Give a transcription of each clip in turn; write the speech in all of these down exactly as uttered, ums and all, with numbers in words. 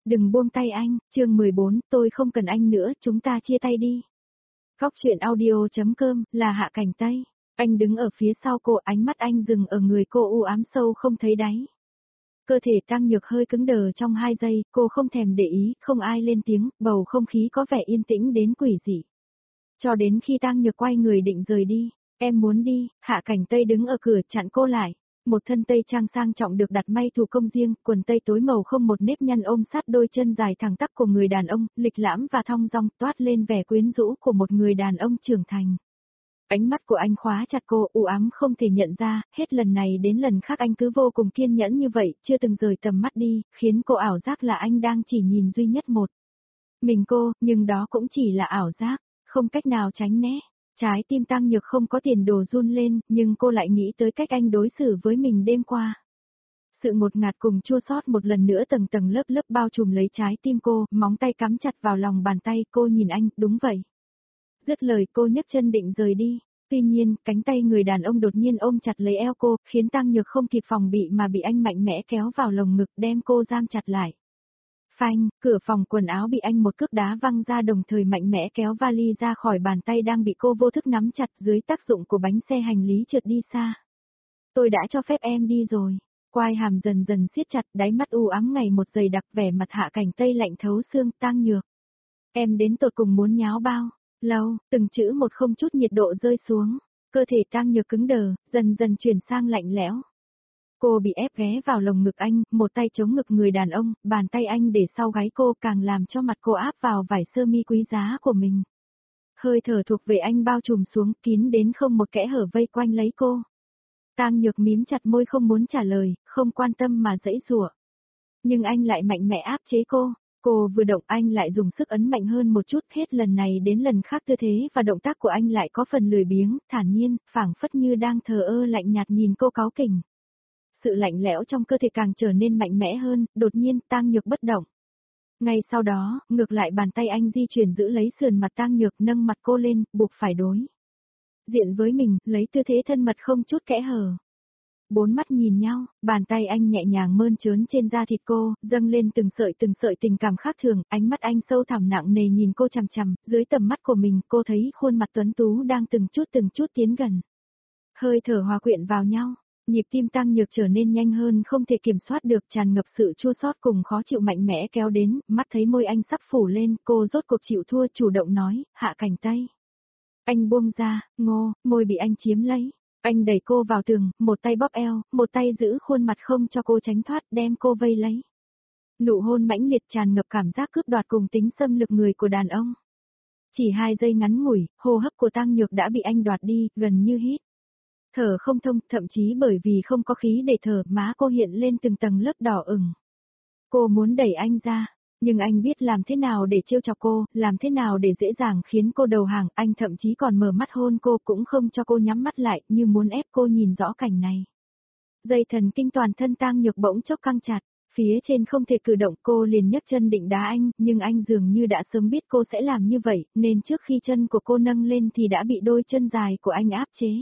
Đừng buông tay anh, chương mười bốn, tôi không cần anh nữa, chúng ta chia tay đi. Góc chuyện audio.com, là Hạ Cảnh Tây. Anh đứng ở phía sau cô, ánh mắt anh dừng ở người cô u ám sâu không thấy đáy. Cơ thể Tang Nhược hơi cứng đờ trong hai giây, cô không thèm để ý, không ai lên tiếng, bầu không khí có vẻ yên tĩnh đến quỷ dị. Cho đến khi Tang Nhược quay người định rời đi, em muốn đi, Hạ Cảnh Tây đứng ở cửa chặn cô lại. Một thân tây trang sang trọng được đặt may thủ công riêng, quần tây tối màu không một nếp nhăn ôm sát đôi chân dài thẳng tắp của người đàn ông, lịch lãm và thong dong toát lên vẻ quyến rũ của một người đàn ông trưởng thành. Ánh mắt của anh khóa chặt cô, u ám không thể nhận ra, hết lần này đến lần khác anh cứ vô cùng kiên nhẫn như vậy, chưa từng rời tầm mắt đi, khiến cô ảo giác là anh đang chỉ nhìn duy nhất một mình cô, nhưng đó cũng chỉ là ảo giác, không cách nào tránh né. Trái tim Tang Nhược không có tiền đồ run lên, nhưng cô lại nghĩ tới cách anh đối xử với mình đêm qua. Sự ngột ngạt cùng chua xót một lần nữa tầng tầng lớp lớp bao trùm lấy trái tim cô, móng tay cắm chặt vào lòng bàn tay, cô nhìn anh, đúng vậy. Dứt lời cô nhấc chân định rời đi, tuy nhiên, cánh tay người đàn ông đột nhiên ôm chặt lấy eo cô, khiến Tang Nhược không kịp phòng bị mà bị anh mạnh mẽ kéo vào lồng ngực đem cô giam chặt lại. Phanh, cửa phòng quần áo bị anh một cước đá văng ra đồng thời mạnh mẽ kéo vali ra khỏi bàn tay đang bị cô vô thức nắm chặt dưới tác dụng của bánh xe hành lý trượt đi xa. Tôi đã cho phép em đi rồi. Quai hàm dần dần siết chặt, đáy mắt u ám ngày một dày đặc, vẻ mặt Hạ Cảnh Tây lạnh thấu xương. Tang Nhược, em đến tột cùng muốn nháo bao lâu? Từng chữ một không chút nhiệt độ rơi xuống, cơ thể Tang Nhược cứng đờ, dần dần chuyển sang lạnh lẽo. Cô bị ép ghé vào lồng ngực anh, một tay chống ngực người đàn ông, bàn tay anh để sau gáy cô càng làm cho mặt cô áp vào vải sơ mi quý giá của mình. Hơi thở thuộc về anh bao trùm xuống, kín đến không một kẽ hở vây quanh lấy cô. Tang Nhược mím chặt môi không muốn trả lời, không quan tâm mà giãy giụa. Nhưng anh lại mạnh mẽ áp chế cô. Cô vừa động anh lại dùng sức ấn mạnh hơn một chút, hết lần này đến lần khác tư thế và động tác của anh lại có phần lười biếng, thản nhiên, phảng phất như đang thờ ơ lạnh nhạt nhìn cô cáu kỉnh. Sự lạnh lẽo trong cơ thể càng trở nên mạnh mẽ hơn, đột nhiên Tang Nhược bất động. Ngay sau đó, ngược lại bàn tay anh di chuyển giữ lấy sườn mặt Tang Nhược, nâng mặt cô lên, buộc phải đối diện với mình, lấy tư thế thân mật không chút kẽ hở. Bốn mắt nhìn nhau, bàn tay anh nhẹ nhàng mơn trớn trên da thịt cô, dâng lên từng sợi từng sợi tình cảm khác thường, ánh mắt anh sâu thẳm nặng nề nhìn cô chằm chằm, dưới tầm mắt của mình cô thấy khuôn mặt tuấn tú đang từng chút từng chút tiến gần. Hơi thở hòa quyện vào nhau. Nhịp tim Tang Nhược trở nên nhanh hơn không thể kiểm soát được, tràn ngập sự chua xót cùng khó chịu mạnh mẽ kéo đến, mắt thấy môi anh sắp phủ lên, cô rốt cuộc chịu thua chủ động nói, Hạ Cảnh Tây. Anh buông ra, ngô, môi bị anh chiếm lấy. Anh đẩy cô vào tường, một tay bóp eo, một tay giữ khuôn mặt không cho cô tránh thoát, đem cô vây lấy. Nụ hôn mãnh liệt tràn ngập cảm giác cướp đoạt cùng tính xâm lược người của đàn ông. Chỉ hai giây ngắn ngủi, hô hấp của Tang Nhược đã bị anh đoạt đi, gần như hít thở không thông, thậm chí bởi vì không có khí để thở, má cô hiện lên từng tầng lớp đỏ ửng. Cô muốn đẩy anh ra, nhưng anh biết làm thế nào để trêu chọc cô, làm thế nào để dễ dàng khiến cô đầu hàng, anh thậm chí còn mở mắt hôn cô cũng không cho cô nhắm mắt lại, như muốn ép cô nhìn rõ cảnh này. Dây thần kinh toàn thân Tang Nhược bỗng chốc căng chặt, phía trên không thể cử động, cô liền nhấc chân định đá anh, nhưng anh dường như đã sớm biết cô sẽ làm như vậy, nên trước khi chân của cô nâng lên thì đã bị đôi chân dài của anh áp chế.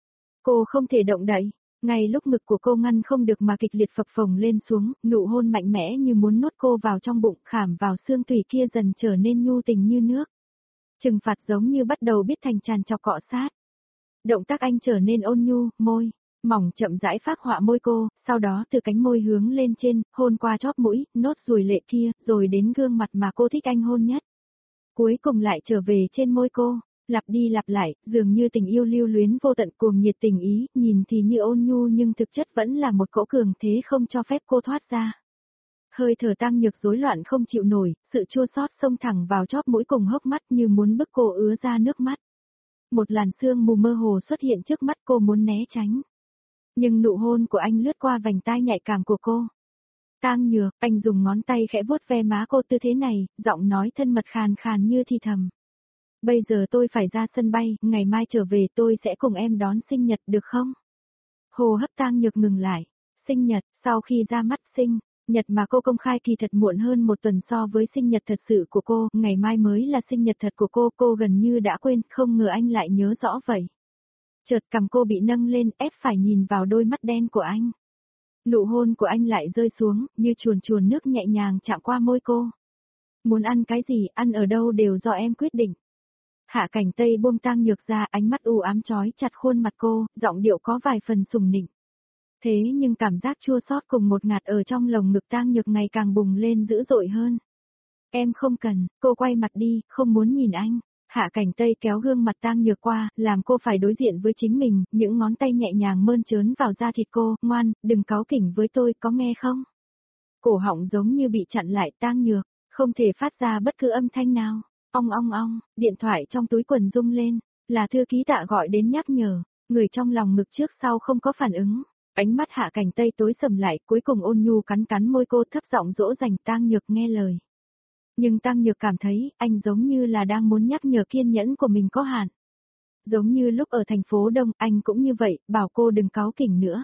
Cô không thể động đậy, ngay lúc ngực của cô ngăn không được mà kịch liệt phập phồng lên xuống, nụ hôn mạnh mẽ như muốn nuốt cô vào trong bụng, khảm vào xương tủy kia dần trở nên nhu tình như nước. Trừng phạt giống như bắt đầu biết thành tràn trọc cọ sát. Động tác anh trở nên ôn nhu, môi mỏng chậm rãi phác họa môi cô, sau đó từ cánh môi hướng lên trên, hôn qua chóp mũi, nốt ruồi lệ kia, rồi đến gương mặt mà cô thích anh hôn nhất. Cuối cùng lại trở về trên môi cô. Lặp đi lặp lại, dường như tình yêu lưu luyến vô tận cuồng nhiệt tình ý, nhìn thì như ôn nhu nhưng thực chất vẫn là một cỗ cường thế không cho phép cô thoát ra. Hơi thở Tang Nhược rối loạn không chịu nổi, sự chua xót xông thẳng vào chóp mũi cùng hốc mắt như muốn bức cô ứa ra nước mắt. Một làn sương mù mơ hồ xuất hiện trước mắt, cô muốn né tránh. Nhưng nụ hôn của anh lướt qua vành tai nhạy cảm của cô. Tang Nhược, anh dùng ngón tay khẽ vuốt ve má cô tư thế này, giọng nói thân mật khàn khàn như thì thầm. Bây giờ tôi phải ra sân bay, ngày mai trở về tôi sẽ cùng em đón sinh nhật được không? Hô hấp Tang Nhược ngừng lại. Sinh nhật, sau khi ra mắt sinh nhật mà cô công khai kỳ thật muộn hơn một tuần so với sinh nhật thật sự của cô, ngày mai mới là sinh nhật thật của cô, cô gần như đã quên, không ngờ anh lại nhớ rõ vậy. Chợt cằm cô bị nâng lên, ép phải nhìn vào đôi mắt đen của anh. Nụ hôn của anh lại rơi xuống, như chuồn chuồn nước nhẹ nhàng chạm qua môi cô. Muốn ăn cái gì, ăn ở đâu đều do em quyết định. Hạ Cảnh Tây buông Tang Nhược ra, ánh mắt u ám chói chặt khuôn mặt cô, giọng điệu có vài phần sùng nịnh. Thế nhưng cảm giác chua xót cùng một ngạt ở trong lồng ngực Tang Nhược ngày càng bùng lên dữ dội hơn. Em không cần, cô quay mặt đi, không muốn nhìn anh. Hạ Cảnh Tây kéo gương mặt Tang Nhược qua, làm cô phải đối diện với chính mình, những ngón tay nhẹ nhàng mơn trớn vào da thịt cô, ngoan, đừng cáu kỉnh với tôi, có nghe không? Cổ họng giống như bị chặn lại, Tang Nhược, không thể phát ra bất cứ âm thanh nào. Ong ong ong, điện thoại trong túi quần rung lên, là thư ký Tạ gọi đến nhắc nhở, người trong lòng ngực trước sau không có phản ứng. Ánh mắt Hạ Cảnh Tây tối sầm lại, cuối cùng ôn nhu cắn cắn môi cô, thấp giọng dỗ dành Tang Nhược nghe lời. Nhưng Tang Nhược cảm thấy, anh giống như là đang muốn nhắc nhở kiên nhẫn của mình có hạn. Giống như lúc ở thành phố Đông, anh cũng như vậy, bảo cô đừng cáu kỉnh nữa.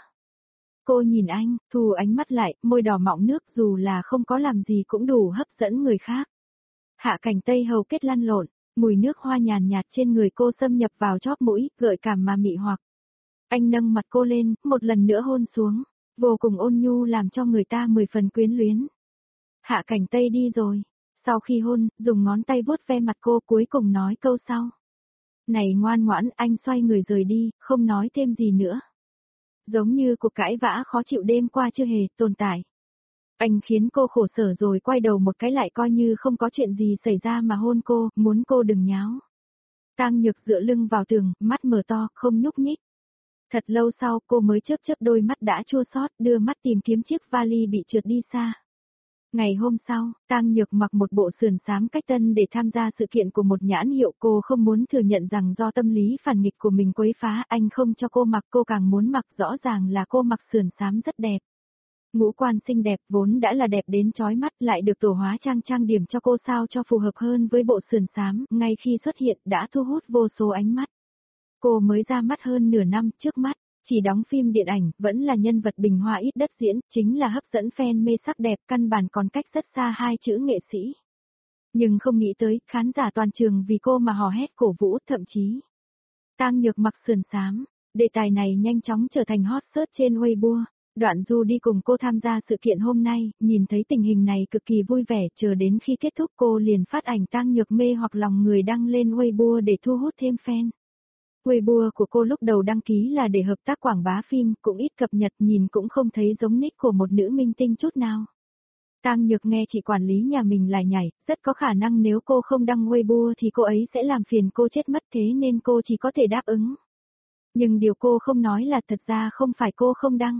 Cô nhìn anh, thu ánh mắt lại, môi đỏ mọng nước, dù là không có làm gì cũng đủ hấp dẫn người khác. Hạ Cảnh Tây hầu kết lăn lộn, mùi nước hoa nhàn nhạt trên người cô xâm nhập vào chóp mũi, gợi cảm mà mị hoặc. Anh nâng mặt cô lên, một lần nữa hôn xuống, vô cùng ôn nhu làm cho người ta mười phần quyến luyến. Hạ Cảnh Tây đi rồi. Sau khi hôn, dùng ngón tay vuốt ve mặt cô, cuối cùng nói câu sau. Này ngoan ngoãn, anh xoay người rời đi, không nói thêm gì nữa. Giống như cuộc cãi vã khó chịu đêm qua chưa hề tồn tại. Anh khiến cô khổ sở rồi quay đầu một cái lại coi như không có chuyện gì xảy ra mà hôn cô, muốn cô đừng nháo. Tang Nhược dựa lưng vào tường, mắt mở to, không nhúc nhích. Thật lâu sau cô mới chớp chớp đôi mắt đã chua xót, đưa mắt tìm kiếm chiếc vali bị trượt đi xa. Ngày hôm sau, Tang Nhược mặc một bộ sườn xám cách tân để tham gia sự kiện của một nhãn hiệu, cô không muốn thừa nhận rằng do tâm lý phản nghịch của mình quấy phá, anh không cho cô mặc, cô càng muốn mặc, rõ ràng là cô mặc sườn xám rất đẹp. Ngũ quan xinh đẹp vốn đã là đẹp đến chói mắt, lại được tổ hóa trang trang điểm cho cô sao cho phù hợp hơn với bộ sườn xám, ngay khi xuất hiện đã thu hút vô số ánh mắt. Cô mới ra mắt hơn nửa năm, trước mắt chỉ đóng phim điện ảnh, vẫn là nhân vật bình hoa ít đất diễn, chính là hấp dẫn fan mê sắc đẹp, căn bản còn cách rất xa hai chữ nghệ sĩ. Nhưng không nghĩ tới, khán giả toàn trường vì cô mà hò hét cổ vũ, thậm chí. Tang Nhược mặc sườn xám, đề tài này nhanh chóng trở thành hot search trên Weibo. Đoạn Du đi cùng cô tham gia sự kiện hôm nay, nhìn thấy tình hình này cực kỳ vui vẻ, chờ đến khi kết thúc cô liền phát ảnh Tang Nhược mê hoặc lòng người đăng lên Weibo để thu hút thêm fan. Weibo của cô lúc đầu đăng ký là để hợp tác quảng bá phim, cũng ít cập nhật, nhìn cũng không thấy giống nick của một nữ minh tinh chút nào. Tang Nhược nghe chị quản lý nhà mình lải nhải, rất có khả năng nếu cô không đăng Weibo thì cô ấy sẽ làm phiền cô chết mất, thế nên cô chỉ có thể đáp ứng. Nhưng điều cô không nói là thật ra không phải cô không đăng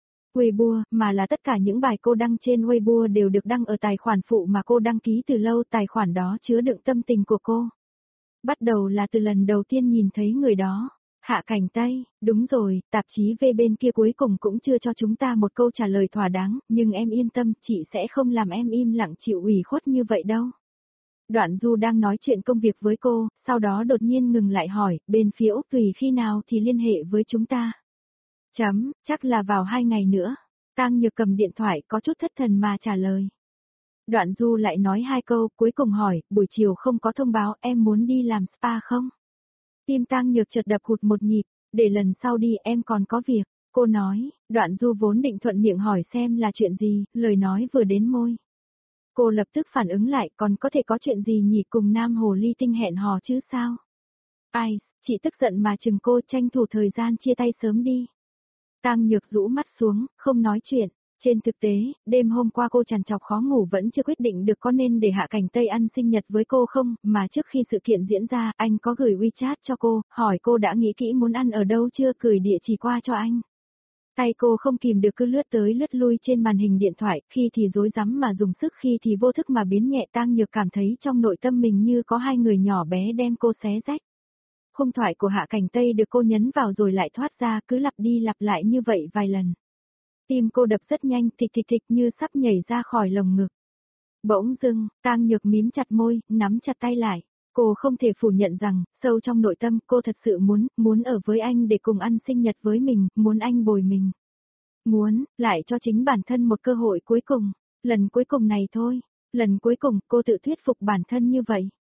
Weibo, mà là tất cả những bài cô đăng trên Weibo đều được đăng ở tài khoản phụ mà cô đăng ký từ lâu, tài khoản đó chứa đựng tâm tình của cô. Bắt đầu là từ lần đầu tiên nhìn thấy người đó. Hạ Cảnh Tây, đúng rồi, tạp chí V bên kia cuối cùng cũng chưa cho chúng ta một câu trả lời thỏa đáng, nhưng em yên tâm, chị sẽ không làm em im lặng chịu ủy khuất như vậy đâu. Đoạn Du đang nói chuyện công việc với cô, sau đó đột nhiên ngừng lại hỏi, bên phía Úc tùy khi nào thì liên hệ với chúng ta. Chấm, chắc là vào hai ngày nữa. Tang Nhược cầm điện thoại có chút thất thần mà trả lời. Đoạn Du lại nói hai câu, cuối cùng hỏi, buổi chiều không có thông báo, em muốn đi làm spa không? Tim Tang Nhược chợt đập hụt một nhịp, để lần sau đi, em còn có việc. Cô nói, Đoạn Du vốn định thuận miệng hỏi xem là chuyện gì, lời nói vừa đến môi. Cô lập tức phản ứng lại, còn có thể có chuyện gì nhỉ, cùng nam hồ ly tinh hẹn hò chứ sao? Ai, chị tức giận mà chừng cô, tranh thủ thời gian chia tay sớm đi. Tang Nhược rũ mắt xuống, không nói chuyện. Trên thực tế, đêm hôm qua cô trằn trọc khó ngủ vẫn chưa quyết định được có nên để Hạ Cảnh Tây ăn sinh nhật với cô không, mà trước khi sự kiện diễn ra, anh có gửi WeChat cho cô, hỏi cô đã nghĩ kỹ muốn ăn ở đâu chưa, gửi địa chỉ qua cho anh. Tay cô không kìm được cứ lướt tới lướt lui trên màn hình điện thoại, khi thì rối rắm mà dùng sức, khi thì vô thức mà biến nhẹ. Tang Nhược cảm thấy trong nội tâm mình như có hai người nhỏ bé đem cô xé rách. Khung thoại của Hạ Cảnh Tây được cô nhấn vào rồi lại thoát ra, cứ lặp đi lặp lại như vậy vài lần. Tim cô đập rất nhanh, thịch thịch thịch như sắp nhảy ra khỏi lồng ngực. Bỗng dưng, Tang Nhược mím chặt môi, nắm chặt tay lại. Cô không thể phủ nhận rằng, sâu trong nội tâm cô thật sự muốn, muốn ở với anh để cùng ăn sinh nhật với mình, muốn anh bồi mình. Muốn, lại cho chính bản thân một cơ hội cuối cùng. Lần cuối cùng này thôi. Lần cuối cùng cô tự thuyết phục bản thân như vậy.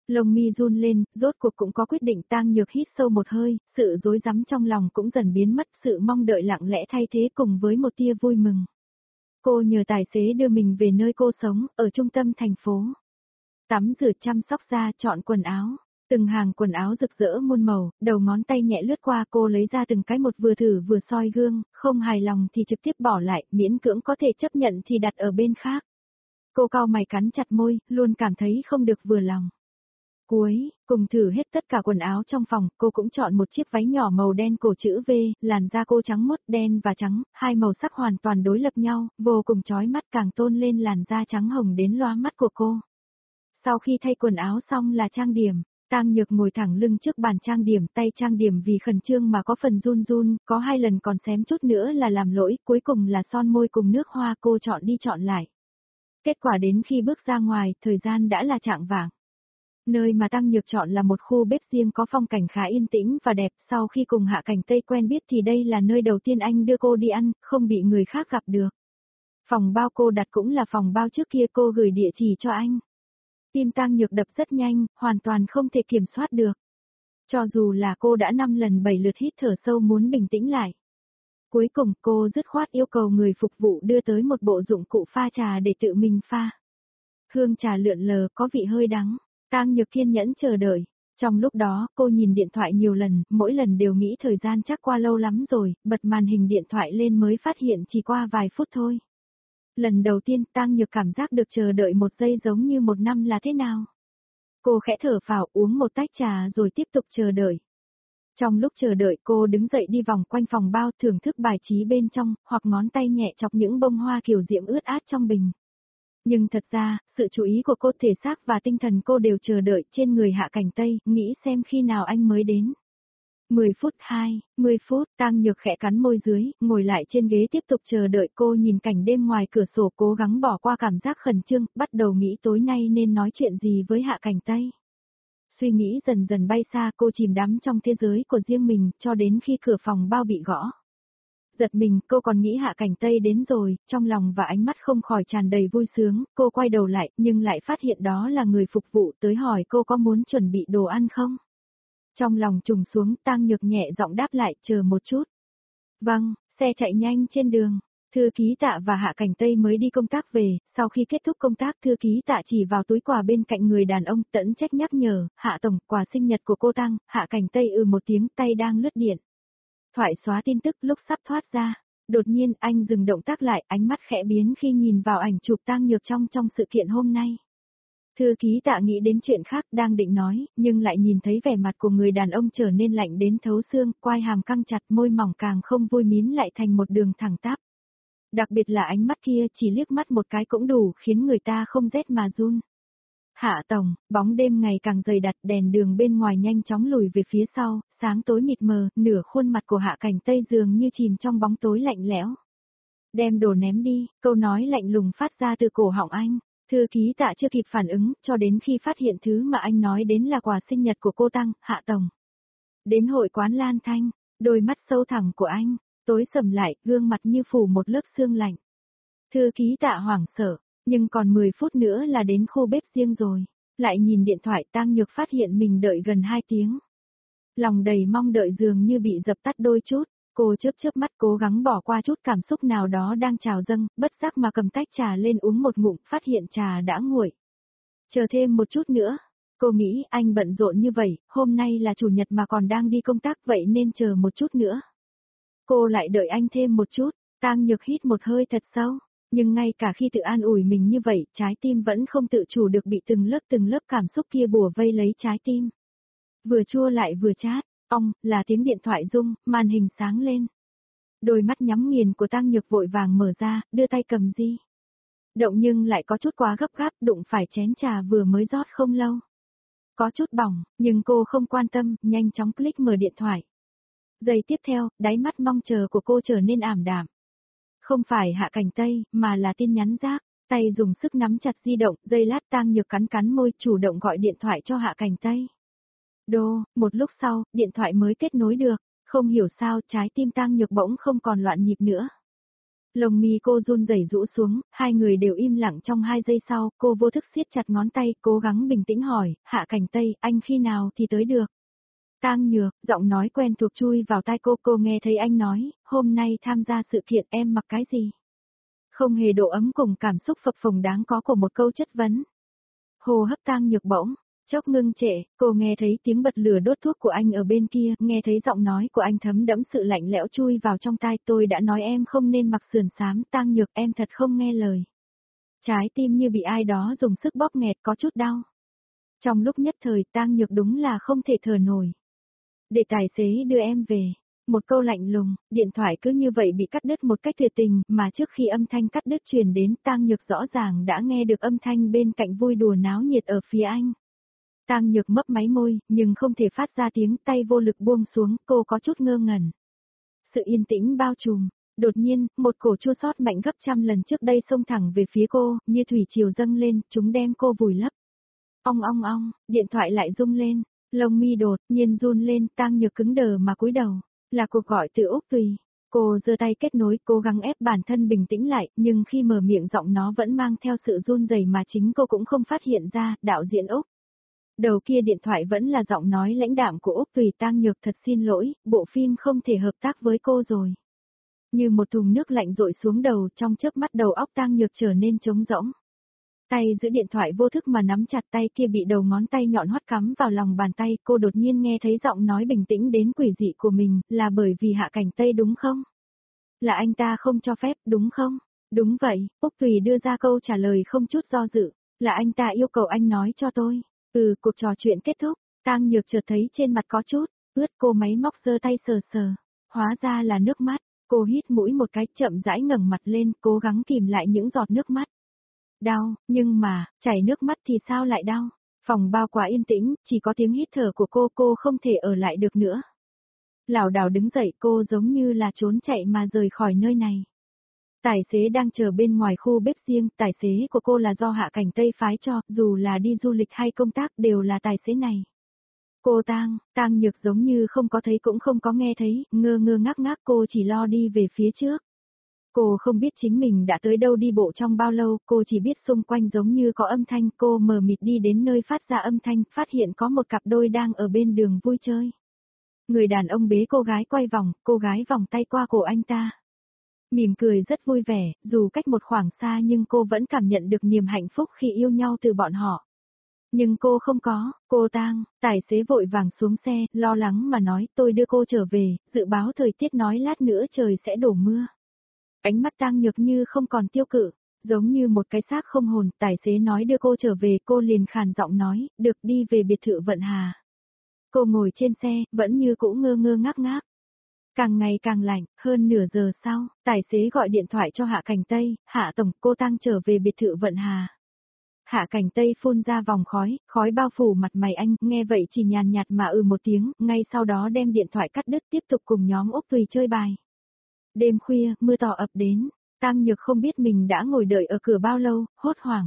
Lông mi run lên, rốt cuộc cũng có quyết định. Tang Nhược hít sâu một hơi, sự rối rắm trong lòng cũng dần biến mất, sự mong đợi lặng lẽ thay thế cùng với một tia vui mừng. Cô nhờ tài xế đưa mình về nơi cô sống, ở trung tâm thành phố. Tắm rửa chăm sóc da, chọn quần áo. Từng hàng quần áo rực rỡ muôn màu, đầu ngón tay nhẹ lướt qua, cô lấy ra từng cái một, vừa thử vừa soi gương, không hài lòng thì trực tiếp bỏ lại, miễn cưỡng có thể chấp nhận thì đặt ở bên khác. Cô cau mày cắn chặt môi, luôn cảm thấy không được vừa lòng. Cuối, cùng thử hết tất cả quần áo trong phòng, cô cũng chọn một chiếc váy nhỏ màu đen cổ chữ V, làn da cô trắng mốt, đen và trắng, hai màu sắc hoàn toàn đối lập nhau, vô cùng chói mắt, càng tôn lên làn da trắng hồng đến lóa mắt của cô. Sau khi thay quần áo xong là trang điểm. Tang Nhược ngồi thẳng lưng trước bàn trang điểm, tay trang điểm vì khẩn trương mà có phần run run, có hai lần còn xém chút nữa là làm lỗi, cuối cùng là son môi cùng nước hoa, cô chọn đi chọn lại. Kết quả đến khi bước ra ngoài, thời gian đã là chạng vạng. Nơi mà Tang Nhược chọn là một khu bếp riêng có phong cảnh khá yên tĩnh và đẹp, sau khi cùng Hạ Cảnh Tây quen biết thì đây là nơi đầu tiên anh đưa cô đi ăn, không bị người khác gặp được. Phòng bao cô đặt cũng là phòng bao trước kia cô gửi địa chỉ cho anh. Tim Tang Nhược đập rất nhanh, hoàn toàn không thể kiểm soát được. Cho dù là cô đã năm lần bảy lượt hít thở sâu muốn bình tĩnh lại. Cuối cùng cô dứt khoát yêu cầu người phục vụ đưa tới một bộ dụng cụ pha trà để tự mình pha. Hương trà lượn lờ, có vị hơi đắng. Tang Nhược kiên nhẫn chờ đợi. Trong lúc đó, cô nhìn điện thoại nhiều lần, mỗi lần đều nghĩ thời gian chắc qua lâu lắm rồi, bật màn hình điện thoại lên mới phát hiện chỉ qua vài phút thôi. Lần đầu tiên Tang Nhược cảm giác được chờ đợi một giây giống như một năm là thế nào. Cô khẽ thở phào, uống một tách trà rồi tiếp tục chờ đợi. Trong lúc chờ đợi cô đứng dậy đi vòng quanh phòng bao thưởng thức bài trí bên trong, hoặc ngón tay nhẹ chọc những bông hoa kiều diễm ướt át trong bình. Nhưng thật ra, sự chú ý của cô, thể xác và tinh thần cô đều chờ đợi trên người Hạ Cảnh Tây, nghĩ xem khi nào anh mới đến. mười phút, hai, mười phút, Tang Nhược khẽ cắn môi dưới, ngồi lại trên ghế tiếp tục chờ đợi. Cô nhìn cảnh đêm ngoài cửa sổ, cố gắng bỏ qua cảm giác khẩn trương, bắt đầu nghĩ tối nay nên nói chuyện gì với Hạ Cảnh Tây. Suy nghĩ dần dần bay xa, cô chìm đắm trong thế giới của riêng mình, cho đến khi cửa phòng bao bị gõ. Giật mình, cô còn nghĩ Hạ Cảnh Tây đến rồi, trong lòng và ánh mắt không khỏi tràn đầy vui sướng, cô quay đầu lại, nhưng lại phát hiện đó là người phục vụ tới hỏi cô có muốn chuẩn bị đồ ăn không. Trong lòng trùng xuống, Tang Nhược nhẹ giọng đáp lại, chờ một chút. Vâng, xe chạy nhanh trên đường. Thư ký Tạ và Hạ Cảnh Tây mới đi công tác về, sau khi kết thúc công tác thư ký Tạ chỉ vào túi quà bên cạnh người đàn ông, tẫn trách nhắc nhở, Hạ Tổng, quà sinh nhật của cô Tăng. Hạ Cảnh Tây ừ một tiếng, tay đang lướt điện. Thoại xóa tin tức lúc sắp thoát ra. Đột nhiên anh dừng động tác lại, ánh mắt khẽ biến khi nhìn vào ảnh chụp Tang Nhược trong trong sự kiện hôm nay. Thư ký Tạ nghĩ đến chuyện khác đang định nói, nhưng lại nhìn thấy vẻ mặt của người đàn ông trở nên lạnh đến thấu xương, quai hàm căng chặt, môi mỏng càng không vui mím lại thành một đường thẳng tắp. Đặc biệt là ánh mắt kia, chỉ liếc mắt một cái cũng đủ khiến người ta không rét mà run. Hạ Tổng, bóng đêm ngày càng dày đặc, đèn đường bên ngoài nhanh chóng lùi về phía sau, sáng tối mịt mờ, nửa khuôn mặt của Hạ Cảnh Tây dường như chìm trong bóng tối lạnh lẽo. Đem đồ ném đi, câu nói lạnh lùng phát ra từ cổ họng anh. Thư ký Tạ chưa kịp phản ứng, cho đến khi phát hiện thứ mà anh nói đến là quà sinh nhật của cô Tăng, Hạ Tổng. Đến hội quán Lan Thanh, đôi mắt sâu thẳm của anh, tối sầm lại, gương mặt như phủ một lớp sương lạnh. Thư ký Tạ hoảng sợ, nhưng còn mười phút nữa là đến khu bếp riêng rồi. Lại nhìn điện thoại, Tang Nhược phát hiện mình đợi gần hai tiếng. Lòng đầy mong đợi dường như bị dập tắt đôi chút. Cô chớp chớp mắt cố gắng bỏ qua chút cảm xúc nào đó đang trào dâng, bất giác mà cầm tách trà lên uống một ngụm, phát hiện trà đã nguội. Chờ thêm một chút nữa. Cô nghĩ anh bận rộn như vậy, hôm nay là chủ nhật mà còn đang đi công tác, vậy nên chờ một chút nữa. Cô lại đợi anh thêm một chút. Tang Nhược hít một hơi thật sâu, nhưng ngay cả khi tự an ủi mình như vậy, trái tim vẫn không tự chủ được bị từng lớp từng lớp cảm xúc kia bủa vây lấy trái tim. Vừa chua lại vừa chát. Ong, là tiếng điện thoại rung, màn hình sáng lên. Đôi mắt nhắm nghiền của Tang Nhược vội vàng mở ra, đưa tay cầm di động nhưng lại có chút quá gấp gáp, đụng phải chén trà vừa mới rót không lâu. Có chút bỏng, nhưng cô không quan tâm, nhanh chóng click mở điện thoại. Giây tiếp theo, đáy mắt mong chờ của cô trở nên ảm đạm. Không phải Hạ Cảnh Tây, mà là tin nhắn rác. Tay dùng sức nắm chặt di động, giây lát Tang Nhược cắn cắn môi, chủ động gọi điện thoại cho Hạ Cảnh Tây. Đô, một lúc sau, điện thoại mới kết nối được, không hiểu sao trái tim Tang Nhược bỗng không còn loạn nhịp nữa. Lông mi cô run rẩy rũ xuống, hai người đều im lặng trong hai giây sau, cô vô thức siết chặt ngón tay, cố gắng bình tĩnh hỏi, Hạ Cảnh Tây, anh khi nào thì tới được? Tang Nhược, giọng nói quen thuộc chui vào tai cô, cô nghe thấy anh nói, hôm nay tham gia sự kiện em mặc cái gì? Không hề độ ấm cùng cảm xúc phập phồng đáng có của một câu chất vấn. Hô hấp Tang Nhược bỗng chốc ngưng trệ, cô nghe thấy tiếng bật lửa đốt thuốc của anh ở bên kia, nghe thấy giọng nói của anh thấm đẫm sự lạnh lẽo chui vào trong tai, tôi đã nói em không nên mặc sườn xám, Tang Nhược, em thật không nghe lời. Trái tim như bị ai đó dùng sức bóp nghẹt, có chút đau. Trong lúc nhất thời, Tang Nhược đúng là không thể thở nổi. Để tài xế đưa em về. Một câu lạnh lùng, điện thoại cứ như vậy bị cắt đứt một cách tuyệt tình, mà trước khi âm thanh cắt đứt truyền đến, Tang Nhược rõ ràng đã nghe được âm thanh bên cạnh vui đùa náo nhiệt ở phía anh. Tang Nhược mấp máy môi, nhưng không thể phát ra tiếng, tay vô lực buông xuống, cô có chút ngơ ngẩn. Sự yên tĩnh bao trùm, đột nhiên, một cổ chua xót mạnh gấp trăm lần trước đây xông thẳng về phía cô, như thủy triều dâng lên, chúng đem cô vùi lấp. Ong ong ong, điện thoại lại rung lên, lông mi đột nhiên run lên, Tang Nhược cứng đờ mà cúi đầu. Là cuộc gọi từ Úc Tùy. Cô giơ tay kết nối, cố gắng ép bản thân bình tĩnh lại, nhưng khi mở miệng giọng nó vẫn mang theo sự run rẩy mà chính cô cũng không phát hiện ra, đạo diễn Úc. Đầu kia điện thoại vẫn là giọng nói lãnh đạm của Úc Tùy, Tang Nhược thật xin lỗi, bộ phim không thể hợp tác với cô rồi. Như một thùng nước lạnh rội xuống đầu, trong chớp mắt đầu óc Tang Nhược trở nên trống rỗng. Tay giữ điện thoại vô thức mà nắm chặt, tay kia bị đầu ngón tay nhọn hoắt cắm vào lòng bàn tay, cô đột nhiên nghe thấy giọng nói bình tĩnh đến quỷ dị của mình, là bởi vì Hạ Cảnh Tây đúng không? Là anh ta không cho phép, đúng không? Đúng vậy, Úc Tùy đưa ra câu trả lời không chút do dự, là anh ta yêu cầu anh nói cho tôi. Ừ, cuộc trò chuyện kết thúc, Tang Nhược chợt thấy trên mặt có chút ướt, cô máy móc giơ tay sờ sờ, hóa ra là nước mắt, cô hít mũi một cái, chậm rãi ngẩng mặt lên, cố gắng kìm lại những giọt nước mắt. Đau, nhưng mà, chảy nước mắt thì sao lại đau? Phòng bao quá yên tĩnh, chỉ có tiếng hít thở của cô, cô không thể ở lại được nữa. Lảo đảo đứng dậy, cô giống như là trốn chạy mà rời khỏi nơi này. Tài xế đang chờ bên ngoài khu bếp riêng, tài xế của cô là do Hạ Cảnh Tây phái cho, dù là đi du lịch hay công tác đều là tài xế này. Cô Tang, Tang Nhược giống như không có thấy cũng không có nghe thấy, ngơ ngơ ngác ngác, cô chỉ lo đi về phía trước. Cô không biết chính mình đã tới đâu, đi bộ trong bao lâu, cô chỉ biết xung quanh giống như có âm thanh, cô mờ mịt đi đến nơi phát ra âm thanh, phát hiện có một cặp đôi đang ở bên đường vui chơi. Người đàn ông bế cô gái quay vòng, cô gái vòng tay qua cổ anh ta. Mỉm cười rất vui vẻ, dù cách một khoảng xa nhưng cô vẫn cảm nhận được niềm hạnh phúc khi yêu nhau từ bọn họ. Nhưng cô không có, cô Tang, tài xế vội vàng xuống xe, lo lắng mà nói, tôi đưa cô trở về, dự báo thời tiết nói lát nữa trời sẽ đổ mưa. Ánh mắt Tang Nhược như không còn tiêu cự, giống như một cái xác không hồn, tài xế nói đưa cô trở về, cô liền khàn giọng nói, được, đi về biệt thự Vận Hà. Cô ngồi trên xe, vẫn như cũ ngơ ngơ ngác ngác. Càng ngày càng lạnh, hơn nửa giờ sau, tài xế gọi điện thoại cho Hạ Cảnh Tây, Hạ Tổng, cô Tang trở về biệt thự Vận Hà. Hạ Cảnh Tây phun ra vòng khói, khói bao phủ mặt mày anh, nghe vậy chỉ nhàn nhạt mà ừ một tiếng, ngay sau đó đem điện thoại cắt đứt, tiếp tục cùng nhóm Úc Tùy chơi bài. Đêm khuya, mưa to ập đến, Tang Nhược không biết mình đã ngồi đợi ở cửa bao lâu, hốt hoảng.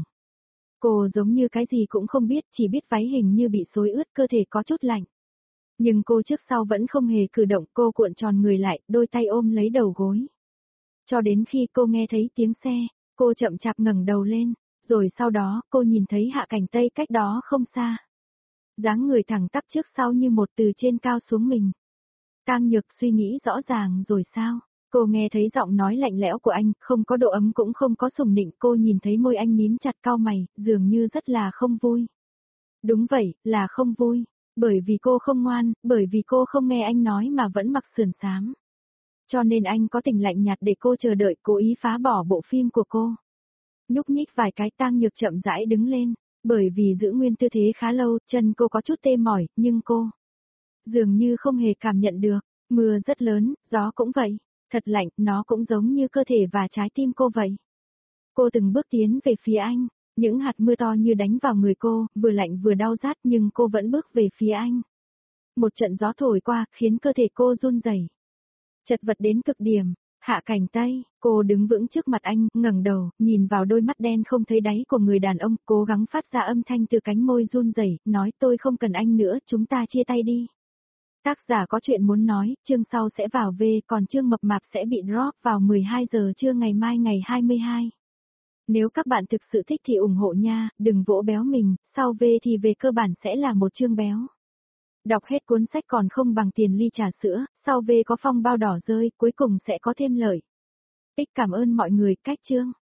Cô giống như cái gì cũng không biết, chỉ biết váy hình như bị xối ướt, cơ thể có chút lạnh. Nhưng cô trước sau vẫn không hề cử động, cô cuộn tròn người lại, đôi tay ôm lấy đầu gối. Cho đến khi cô nghe thấy tiếng xe, cô chậm chạp ngẩng đầu lên, rồi sau đó cô nhìn thấy Hạ Cảnh Tây cách đó không xa. Dáng người thẳng tắp trước sau như một từ trên cao xuống mình. Tang Nhược suy nghĩ rõ ràng rồi sao? Cô nghe thấy giọng nói lạnh lẽo của anh, không có độ ấm cũng không có sủng nịnh, cô nhìn thấy môi anh mím chặt cau mày, dường như rất là không vui. Đúng vậy, là không vui. Bởi vì cô không ngoan, bởi vì cô không nghe anh nói mà vẫn mặc sườn xám. Cho nên anh có tình lạnh nhạt để cô chờ đợi, cố ý phá bỏ bộ phim của cô. Nhúc nhích vài cái, Tang Nhược chậm rãi đứng lên, bởi vì giữ nguyên tư thế khá lâu, chân cô có chút tê mỏi, nhưng cô dường như không hề cảm nhận được. Mưa rất lớn, gió cũng vậy, thật lạnh, nó cũng giống như cơ thể và trái tim cô vậy. Cô từng bước tiến về phía anh. Những hạt mưa to như đánh vào người cô, vừa lạnh vừa đau rát, nhưng cô vẫn bước về phía anh. Một trận gió thổi qua, khiến cơ thể cô run rẩy. Chật vật đến cực điểm, Hạ Cảnh Tây, cô đứng vững trước mặt anh, ngẩng đầu, nhìn vào đôi mắt đen không thấy đáy của người đàn ông, cố gắng phát ra âm thanh từ cánh môi run rẩy, nói tôi không cần anh nữa, chúng ta chia tay đi. Tác giả có chuyện muốn nói, chương sau sẽ vào V, còn chương mập mạp sẽ bị drop vào mười hai giờ trưa ngày mai ngày hai mươi hai. Nếu các bạn thực sự thích thì ủng hộ nha, đừng vỗ béo mình, sau V thì về cơ bản sẽ là một chương béo. Đọc hết cuốn sách còn không bằng tiền ly trà sữa, sau V có phong bao đỏ rơi, cuối cùng sẽ có thêm lợi. Ích cảm ơn mọi người, cách chương.